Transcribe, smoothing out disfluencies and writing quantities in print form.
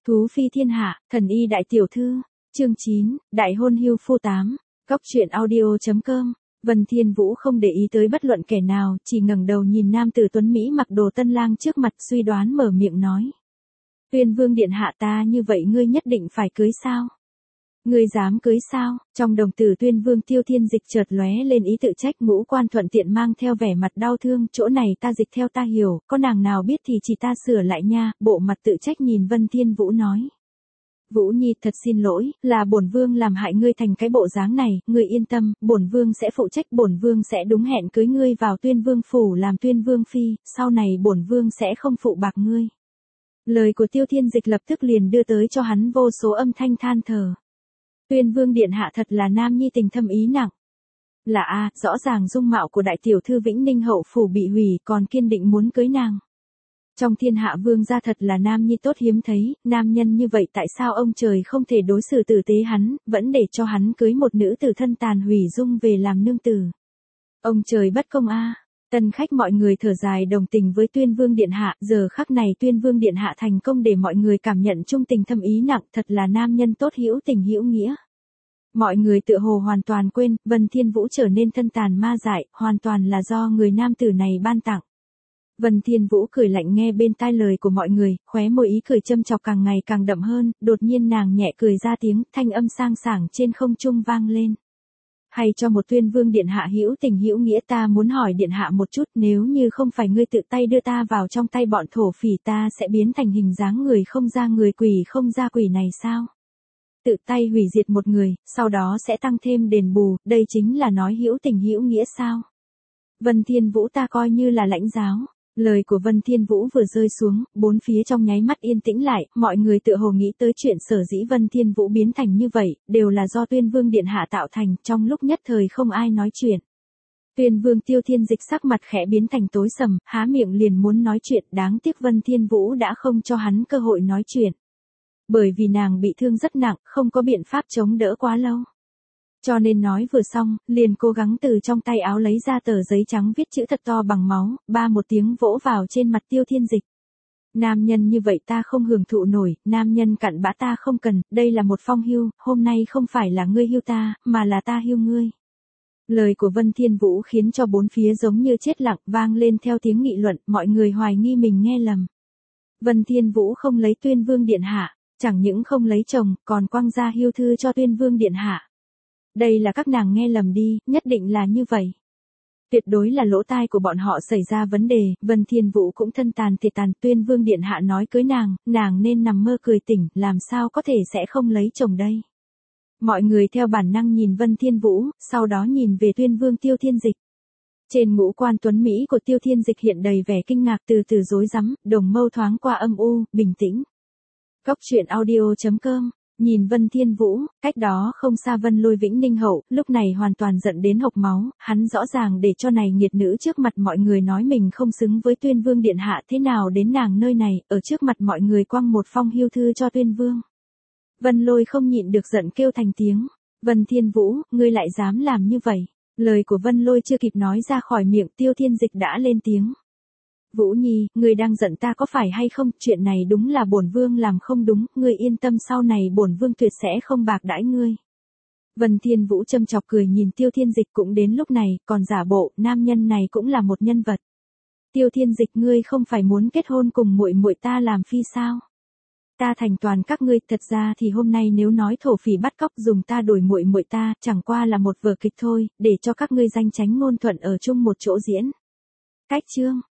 Thú phi thiên hạ, thần y đại tiểu thư, chương 9, đại hôn hưu phu 8, góc truyện audio.com. Vân Thiên Vũ không để ý tới bất luận kẻ nào, chỉ ngẩng đầu nhìn nam tử tuấn Mỹ mặc đồ tân lang trước mặt, suy đoán mở miệng nói. Tuyên vương điện hạ, ta như vậy ngươi nhất định phải cưới sao? Ngươi dám cưới sao? Trong đồng tử Tuyên vương Tiêu Thiên Dịch chợt lóe lên ý tự trách, ngũ quan thuận tiện mang theo vẻ mặt đau thương, chỗ này ta dịch theo ta hiểu, có nàng nào biết thì chỉ ta sửa lại nha, bộ mặt tự trách nhìn Vân Thiên Vũ nói. Vũ Nhi, thật xin lỗi, là bổn vương làm hại ngươi thành cái bộ dáng này, ngươi yên tâm, bổn vương sẽ phụ trách, bổn vương sẽ đúng hẹn cưới ngươi vào Tuyên vương phủ làm Tuyên vương phi, sau này bổn vương sẽ không phụ bạc ngươi. Lời của Tiêu Thiên Dịch lập tức liền đưa tới cho hắn vô số âm thanh than thở. Tuyên vương điện hạ thật là nam nhi tình thâm ý nặng. Là a, rõ ràng dung mạo của đại tiểu thư Vĩnh Ninh hậu phủ bị hủy, còn kiên định muốn cưới nàng. Trong thiên hạ vương gia thật là nam nhi tốt hiếm thấy, nam nhân như vậy tại sao ông trời không thể đối xử tử tế hắn, vẫn để cho hắn cưới một nữ tử thân tàn hủy dung về làm nương tử. Ông trời bất công a. Tân khách mọi người thở dài đồng tình với Tuyên vương điện hạ, giờ khắc này Tuyên vương điện hạ thành công để mọi người cảm nhận trung tình thâm ý nặng, thật là nam nhân tốt hữu tình hữu nghĩa. Mọi người tựa hồ hoàn toàn quên, Vân Thiên Vũ trở nên thân tàn ma dại, hoàn toàn là do người nam tử này ban tặng. Vân Thiên Vũ cười lạnh nghe bên tai lời của mọi người, khóe môi ý cười châm chọc càng ngày càng đậm hơn, đột nhiên nàng nhẹ cười ra tiếng, thanh âm sang sảng trên không trung vang lên. Hay cho một Tuyên vương điện hạ hữu tình hữu nghĩa, ta muốn hỏi điện hạ một chút, nếu như không phải ngươi tự tay đưa ta vào trong tay bọn thổ phỉ, ta sẽ biến thành hình dáng người không ra người, quỷ không ra quỷ này sao? Tự tay hủy diệt một người, sau đó sẽ tăng thêm đền bù, đây chính là nói hữu tình hữu nghĩa sao? Vân Thiên Vũ, ta coi như là lãnh giáo. Lời của Vân Thiên Vũ vừa rơi xuống, bốn phía trong nháy mắt yên tĩnh lại, mọi người tựa hồ nghĩ tới chuyện sở dĩ Vân Thiên Vũ biến thành như vậy, đều là do Tuyên vương điện hạ tạo thành, trong lúc nhất thời không ai nói chuyện. Tuyên vương Tiêu Thiên Dịch sắc mặt khẽ biến thành tối sầm, há miệng liền muốn nói chuyện, đáng tiếc Vân Thiên Vũ đã không cho hắn cơ hội nói chuyện. Bởi vì nàng bị thương rất nặng, không có biện pháp chống đỡ quá lâu. Cho nên nói vừa xong, liền cố gắng từ trong tay áo lấy ra tờ giấy trắng viết chữ thật to bằng máu, ba một tiếng vỗ vào trên mặt Tiêu Thiên Dịch. Nam nhân như vậy ta không hưởng thụ nổi, nam nhân cặn bã ta không cần, đây là một phong hưu, hôm nay không phải là ngươi hưu ta, mà là ta hưu ngươi. Lời của Vân Thiên Vũ khiến cho bốn phía giống như chết lặng, vang lên theo tiếng nghị luận, mọi người hoài nghi mình nghe lầm. Vân Thiên Vũ không lấy Tuyên vương điện hạ, chẳng những không lấy chồng, còn quăng ra hưu thư cho Tuyên vương điện hạ. Đây là các nàng nghe lầm đi, nhất định là như vậy. Tuyệt đối là lỗ tai của bọn họ xảy ra vấn đề, Vân Thiên Vũ cũng thân tàn thiệt tàn, Tuyên vương điện hạ nói cưới nàng nên nằm mơ cười tỉnh, làm sao có thể sẽ không lấy chồng đây. Mọi người theo bản năng nhìn Vân Thiên Vũ, sau đó nhìn về Tuyên vương Tiêu Thiên Dịch. Trên ngũ quan tuấn Mỹ của Tiêu Thiên Dịch hiện đầy vẻ kinh ngạc, từ từ rối rắm, đồng mâu thoáng qua âm u, bình tĩnh. Góc truyện audio.com. Nhìn Vân Thiên Vũ, cách đó không xa Vân Lôi Vĩnh Ninh hậu, lúc này hoàn toàn giận đến hộc máu, hắn rõ ràng để cho này nghiệt nữ trước mặt mọi người nói mình không xứng với Tuyên vương điện hạ, thế nào đến nàng nơi này, ở trước mặt mọi người quăng một phong hưu thư cho Tuyên vương. Vân Lôi không nhịn được giận kêu thành tiếng, Vân Thiên Vũ, ngươi lại dám làm như vậy. Lời của Vân Lôi chưa kịp nói ra khỏi miệng, Tiêu Thiên Dịch đã lên tiếng. Vũ Nhi, ngươi đang giận ta có phải hay không, chuyện này đúng là bổn vương làm không đúng, ngươi yên tâm, sau này bổn vương tuyệt sẽ không bạc đãi ngươi. Vân Thiên Vũ châm chọc cười nhìn Tiêu Thiên Dịch, cũng đến lúc này, còn giả bộ, nam nhân này cũng là một nhân vật. Tiêu Thiên Dịch, ngươi không phải muốn kết hôn cùng muội muội ta làm phi sao? Ta thành toàn các ngươi, thật ra thì hôm nay nếu nói thổ phỉ bắt cóc dùng ta đổi muội muội ta, chẳng qua là một vở kịch thôi, để cho các ngươi danh chánh ngôn thuận ở chung một chỗ diễn. Cách chương